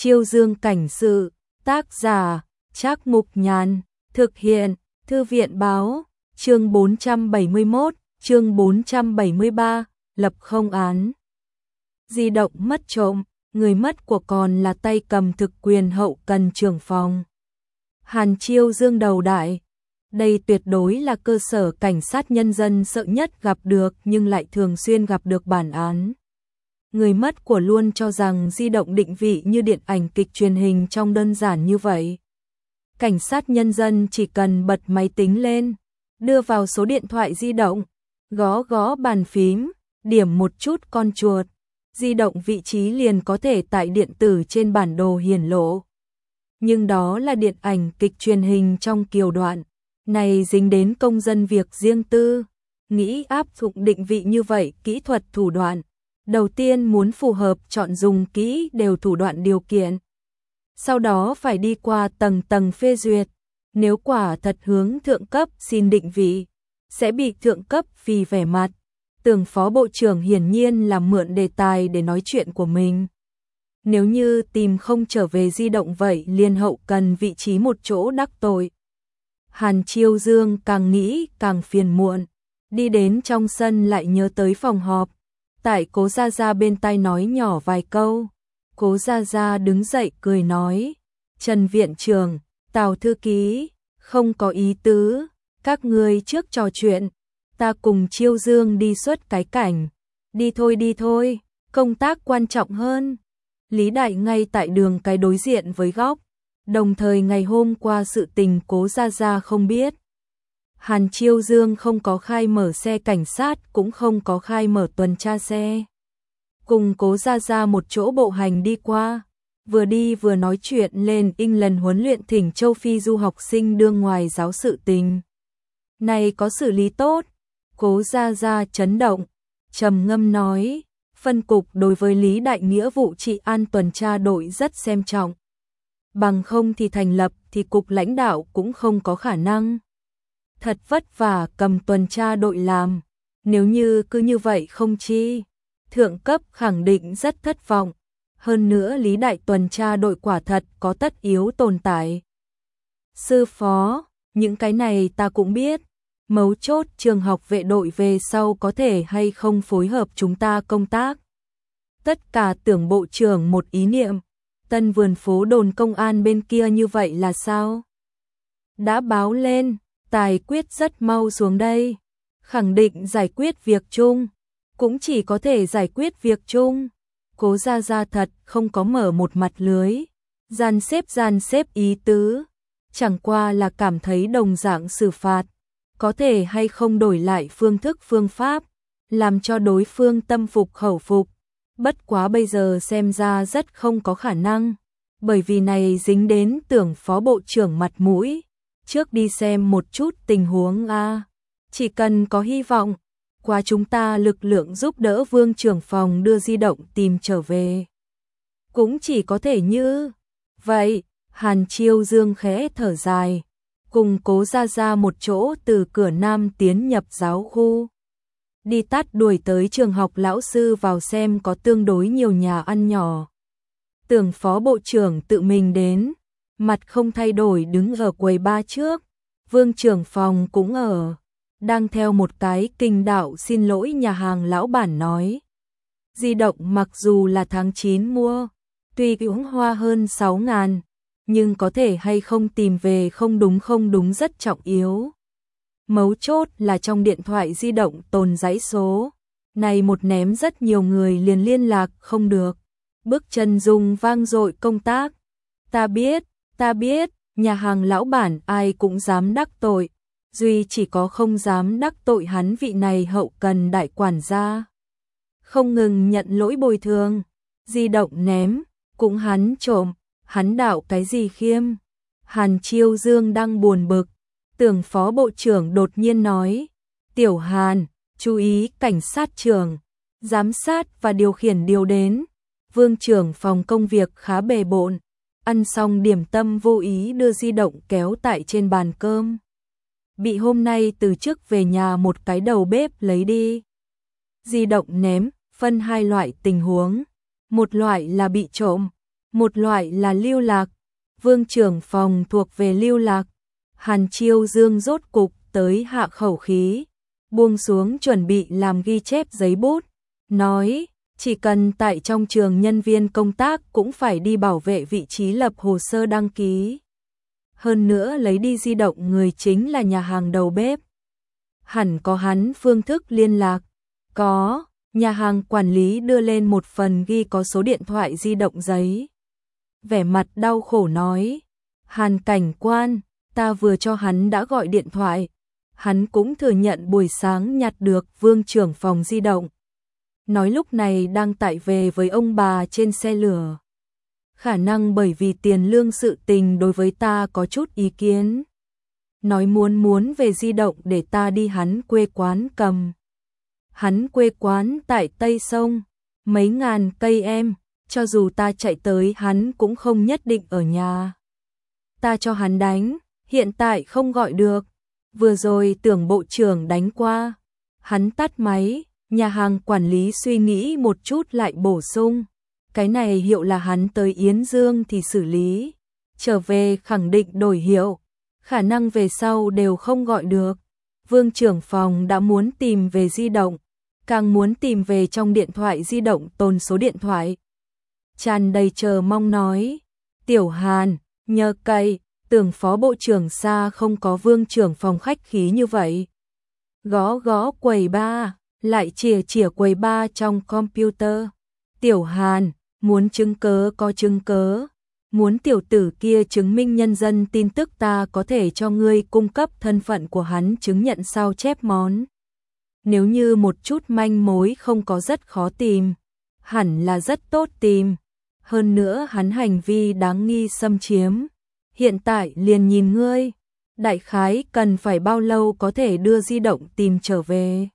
Chiêu Dương cảnh sự, tác giả, Trác Mục Nhàn, thực hiện, Thư viện báo, chương 471, chương 473, lập không án. Di động mất trộm, người mất của còn là tay cầm thực quyền hậu cần trưởng phòng. Hàn Chiêu Dương đầu đại. Đây tuyệt đối là cơ sở cảnh sát nhân dân sợ nhất gặp được nhưng lại thường xuyên gặp được bản án. Người mất của luôn cho rằng di động định vị như điện ảnh kịch truyền hình trong đơn giản như vậy. Cảnh sát nhân dân chỉ cần bật máy tính lên, đưa vào số điện thoại di động, gõ gõ bàn phím, điểm một chút con chuột, di động vị trí liền có thể tại điện tử trên bản đồ hiển lộ. Nhưng đó là điện ảnh kịch truyền hình trong kiều đoạn, này dính đến công dân việc riêng tư, nghĩ áp dụng định vị như vậy kỹ thuật thủ đoạn. Đầu tiên muốn phù hợp chọn dùng kỹ đều thủ đoạn điều kiện. Sau đó phải đi qua tầng tầng phê duyệt. Nếu quả thật hướng thượng cấp xin định vị, sẽ bị thượng cấp vì vẻ mặt. Tưởng Phó Bộ trưởng hiển nhiên là mượn đề tài để nói chuyện của mình. Nếu như tìm không trở về di động vậy liền hậu cần vị trí một chỗ đắc tội. Hàn Chiêu Dương càng nghĩ càng phiền muộn. Đi đến trong sân lại nhớ tới phòng họp. Tại Cố Gia Gia bên tai nói nhỏ vài câu. Cố Gia Gia đứng dậy cười nói. Trần Viện Trưởng, Tào Thư Ký, không có ý tứ. Các ngươi trước trò chuyện. Ta cùng Chiêu Dương đi xuất cái cảnh. Đi thôi, công tác quan trọng hơn. Lý Đại ngay tại đường cái đối diện với góc. Đồng thời ngày hôm qua sự tình Cố Gia Gia không biết. Hàn Chiêu Dương không có khai mở xe cảnh sát cũng không có khai mở tuần tra xe. Cùng Cố Gia Gia một chỗ bộ hành đi qua. Vừa đi vừa nói chuyện lên lần huấn luyện thỉnh châu Phi du học sinh đương ngoài giáo sự tình. Này có xử lý tốt. Cố Gia Gia chấn động. Trầm ngâm nói. Phân cục đối với Lý Đại nghĩa vụ trị an tuần tra đội rất xem trọng. Bằng không thì thành lập thì cục lãnh đạo cũng không có khả năng. Thật vất vả cầm tuần tra đội làm. Nếu như cứ như vậy không chi. Thượng cấp khẳng định rất thất vọng. Hơn nữa Lý Đại tuần tra đội quả thật có tất yếu tồn tại. Sư phó, những cái này ta cũng biết. Mấu chốt trường học vệ đội về sau có thể hay không phối hợp chúng ta công tác. Tất cả tưởng bộ trưởng một ý niệm. Tân vườn phố đồn công an bên kia như vậy là sao? Đã báo lên, tài quyết rất mau xuống đây. Khẳng định giải quyết việc chung. Cũng chỉ có thể giải quyết việc chung. Cố Gia Gia thật không có mở một mặt lưới. Gian xếp ý tứ. Chẳng qua là cảm thấy đồng dạng xử phạt. Có thể hay không đổi lại phương thức phương pháp. Làm cho đối phương tâm phục khẩu phục. Bất quá bây giờ xem ra rất không có khả năng. Bởi vì này dính đến tưởng Phó Bộ trưởng mặt mũi. Trước đi xem một chút tình huống a. Chỉ cần có hy vọng. Qua chúng ta lực lượng giúp đỡ Vương trưởng phòng đưa di động tìm trở về. Cũng chỉ có thể như vậy. Hàn Chiêu Dương khẽ thở dài. Cùng Cố Gia Gia một chỗ từ cửa Nam tiến nhập giáo khu. Đi tắt đuổi tới trường học lão sư vào xem có tương đối nhiều nhà ăn nhỏ. Tưởng Phó Bộ trưởng tự mình đến. Mặt không thay đổi đứng ở quầy ba trước. Vương trưởng phòng cũng ở. Đang theo một cái kinh đạo xin lỗi nhà hàng lão bản nói. Di động mặc dù là tháng 9 mua. Tuy uống hoa hơn 6.000. Nhưng có thể hay không tìm về không đúng rất trọng yếu. Mấu chốt là trong điện thoại di động tồn dãy số. Này một ném rất nhiều người liền liên lạc không được. Bước chân rung vang dội công tác. Ta biết, nhà hàng lão bản ai cũng dám đắc tội. Duy chỉ có không dám đắc tội hắn vị này hậu cần đại quản gia. Không ngừng nhận lỗi bồi thường. Di động ném, cũng hắn trộm, hắn đạo cái gì khiêm. Hàn Chiêu Dương đang buồn bực. Tưởng Phó Bộ trưởng đột nhiên nói. Tiểu Hàn, chú ý cảnh sát trưởng. Giám sát và điều khiển điều đến. Vương trưởng phòng công việc khá bề bộn. Ăn xong điểm tâm vô ý đưa di động kéo tại trên bàn cơm. Bị hôm nay từ trước về nhà một cái đầu bếp lấy đi. Di động ném, phân hai loại tình huống. Một loại là bị trộm. một loại là lưu lạc, Vương trưởng phòng thuộc về lưu lạc. Hàn Chiêu Dương rốt cục tới hạ khẩu khí, buông xuống chuẩn bị làm ghi chép giấy bút, nói, chỉ cần tại trong trường nhân viên công tác cũng phải đi bảo vệ vị trí lập hồ sơ đăng ký. Hơn nữa lấy đi di động người chính là nhà hàng đầu bếp. Hẳn có hắn phương thức liên lạc. Có, nhà hàng quản lý đưa lên một phần ghi có số điện thoại di động giấy. Vẻ mặt đau khổ nói, Hàn cảnh quan, ta vừa cho hắn đã gọi điện thoại. Hắn cũng thừa nhận buổi sáng nhặt được Vương trưởng phòng di động. Nói lúc này đang tại về với ông bà trên xe lửa. Khả năng bởi vì tiền lương sự tình đối với ta có chút ý kiến. Nói muốn về di động để ta đi hắn quê quán cầm. Hắn quê quán tại Tây Sông, mấy ngàn cây em, cho dù ta chạy tới hắn cũng không nhất định ở nhà. Ta cho hắn đánh, hiện tại không gọi được. Vừa rồi tưởng bộ trưởng đánh qua. Hắn tắt máy, nhà hàng quản lý suy nghĩ một chút lại bổ sung. Cái này hiệu là hắn tới Yến Dương thì xử lý. Trở về khẳng định đổi hiệu. Khả năng về sau đều không gọi được. Vương trưởng phòng đã muốn tìm về di động. Càng muốn tìm về trong điện thoại di động tồn số điện thoại. Tràn đầy chờ mong nói. Tiểu Hàn, nhờ cậy, tưởng phó bộ trưởng xa không có vương trưởng phòng khách khí như vậy. Gõ gõ quầy ba, lại chìa quầy ba trong computer. Tiểu Hàn, muốn chứng cớ có chứng cớ. Muốn tiểu tử kia chứng minh nhân dân tin tức ta có thể cho ngươi cung cấp thân phận của hắn chứng nhận sao chép món. Nếu như một chút manh mối không có rất khó tìm, hẳn là rất tốt tìm. Hơn nữa hắn hành vi đáng nghi xâm chiếm. Hiện tại liền nhìn ngươi, đại khái cần phải bao lâu có thể đưa di động tìm trở về.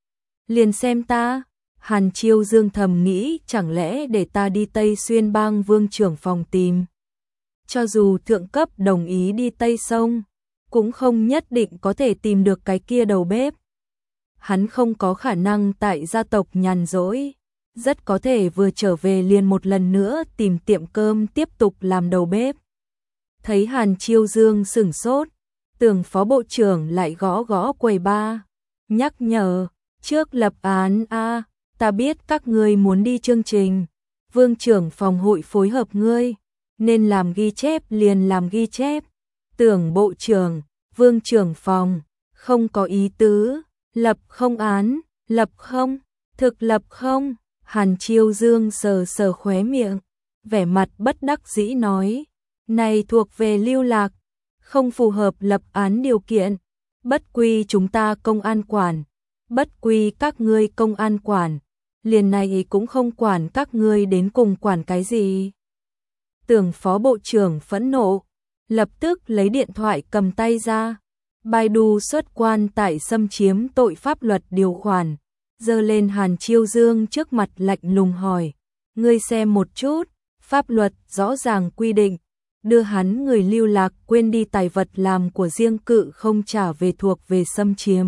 Liền xem ta, Hàn Chiêu Dương thầm nghĩ chẳng lẽ để ta đi Tây Xuyên bang vương trưởng phòng tìm. Cho dù thượng cấp đồng ý đi Tây Sông, cũng không nhất định có thể tìm được cái kia đầu bếp. Hắn không có khả năng tại gia tộc nhàn rỗi, rất có thể vừa trở về liền một lần nữa tìm tiệm cơm tiếp tục làm đầu bếp. Thấy Hàn Chiêu Dương sửng sốt, tưởng phó bộ trưởng lại gõ gõ quầy ba, nhắc nhở, trước lập án a, ta biết các ngươi muốn đi chương trình, vương trưởng phòng hội phối hợp ngươi, nên làm ghi chép liền làm ghi chép. Tưởng bộ trưởng, vương trưởng phòng, không có ý tứ, lập không án, lập không, thực lập không. Hàn Chiêu Dương sờ sờ khóe miệng, vẻ mặt bất đắc dĩ nói, này thuộc về lưu lạc, không phù hợp lập án điều kiện, bất quy chúng ta công an quản, bất quy các ngươi công an quản, liền này cũng không quản các ngươi đến cùng quản cái gì. Tưởng phó bộ trưởng phẫn nộ, lập tức lấy điện thoại cầm tay ra, Baidu xuất quan tại xâm chiếm tội pháp luật điều khoản, giơ lên Hàn Chiêu Dương trước mặt lạnh lùng hỏi, ngươi xem một chút, pháp luật rõ ràng quy định, đưa hắn người lưu lạc quên đi tài vật làm của riêng cự không trả về thuộc về xâm chiếm.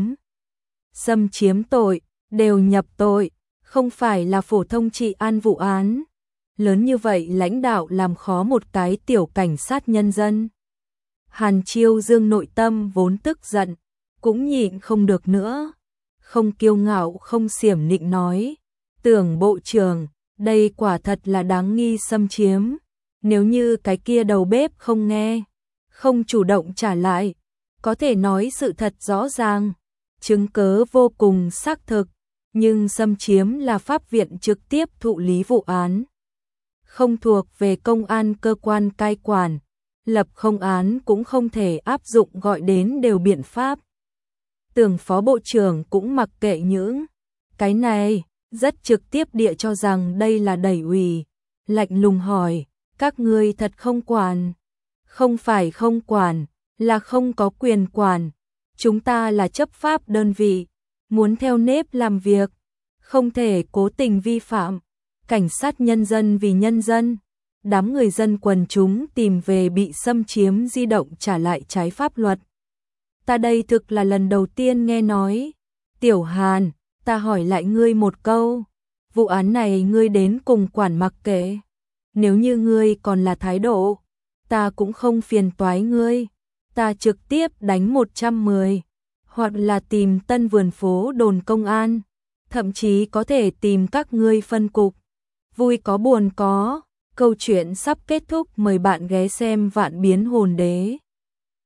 Xâm chiếm tội, đều nhập tội, không phải là phổ thông trị an vụ án. Lớn như vậy lãnh đạo làm khó một cái tiểu cảnh sát nhân dân. Hàn Chiêu Dương nội tâm vốn tức giận, cũng nhịn không được nữa. Không kiêu ngạo không xiểm nịnh nói, tưởng bộ trưởng, đây quả thật là đáng nghi xâm chiếm. Nếu như cái kia đầu bếp không nghe, không chủ động trả lại, có thể nói sự thật rõ ràng, chứng cớ vô cùng xác thực, nhưng xâm chiếm là pháp viện trực tiếp thụ lý vụ án. Không thuộc về công an cơ quan cai quản, lập không án cũng không thể áp dụng gọi đến đều biện pháp. Tưởng phó bộ trưởng cũng mặc kệ những cái này, rất trực tiếp địa cho rằng đây là đẩy ủy, lạnh lùng hỏi, các ngươi thật không quản? Không phải không quản, là không có quyền quản. Chúng ta là chấp pháp đơn vị, muốn theo nếp làm việc, không thể cố tình vi phạm. Cảnh sát nhân dân vì nhân dân, đám người dân quần chúng tìm về bị xâm chiếm di động trả lại trái pháp luật. Ta đây thực là lần đầu tiên nghe nói. Tiểu Hàn, ta hỏi lại ngươi một câu, vụ án này ngươi đến cùng quản mặc kệ. nếu như ngươi còn là thái độ, ta cũng không phiền toái ngươi, ta trực tiếp đánh 110, hoặc là tìm Tân Vườn phố đồn công an, thậm chí có thể tìm các ngươi phân cục. Vui có buồn có, câu chuyện sắp kết thúc, mời bạn ghé xem Vạn Biến Hồn Đế.